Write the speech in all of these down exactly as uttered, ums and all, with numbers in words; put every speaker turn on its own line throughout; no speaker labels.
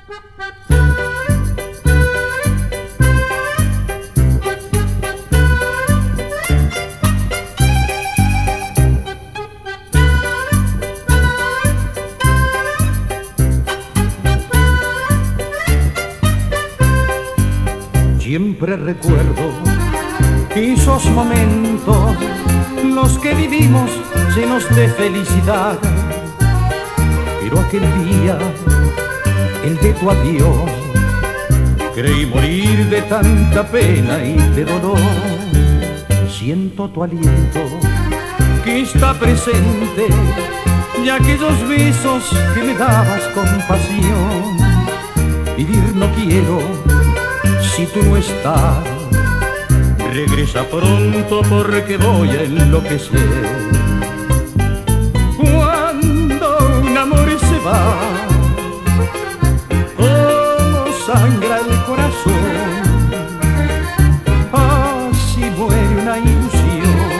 Siempre recuerdo esos momentos, los que vivimos llenos de felicidad. Pero aquel día, el de tu adiós, creí morir de tanta pena y de dolor. Siento tu aliento que está presente y aquellos besos que me dabas con pasión. Vivir no quiero si tú no estás, regresa pronto porque voy a enloquecer. Cuando un amor se va, como sangra el corazón, así muere una ilusión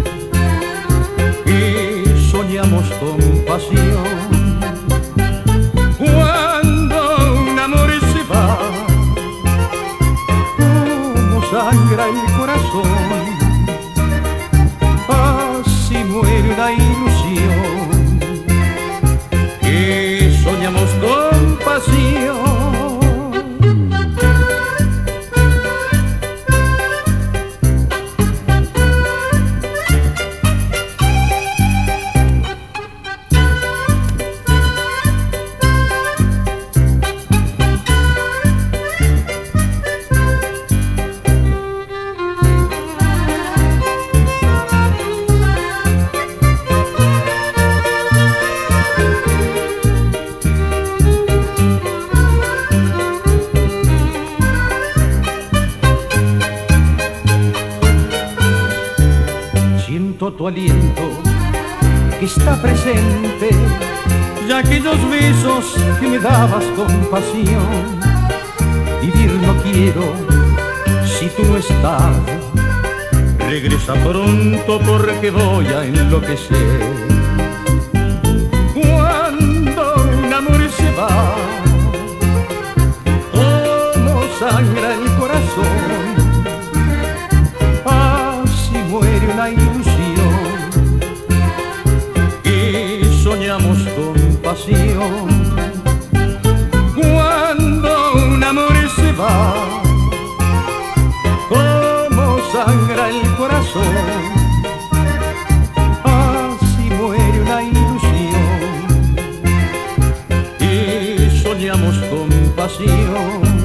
y soñamos con pasión. Sangra el corazón, así muere una ilusión que soñamos con pasión. Tu aliento que está presente y aquellos besos que me dabas con pasión. Vivir no quiero si tú no estás, regresa pronto porque voy a enloquecer. Cuando un amor se va, como sangra el corazón, así muere una ilusión. Soñamos con pasión. Cuando un amor se va, como sangra el corazón, así muere una ilusión y soñamos con pasión.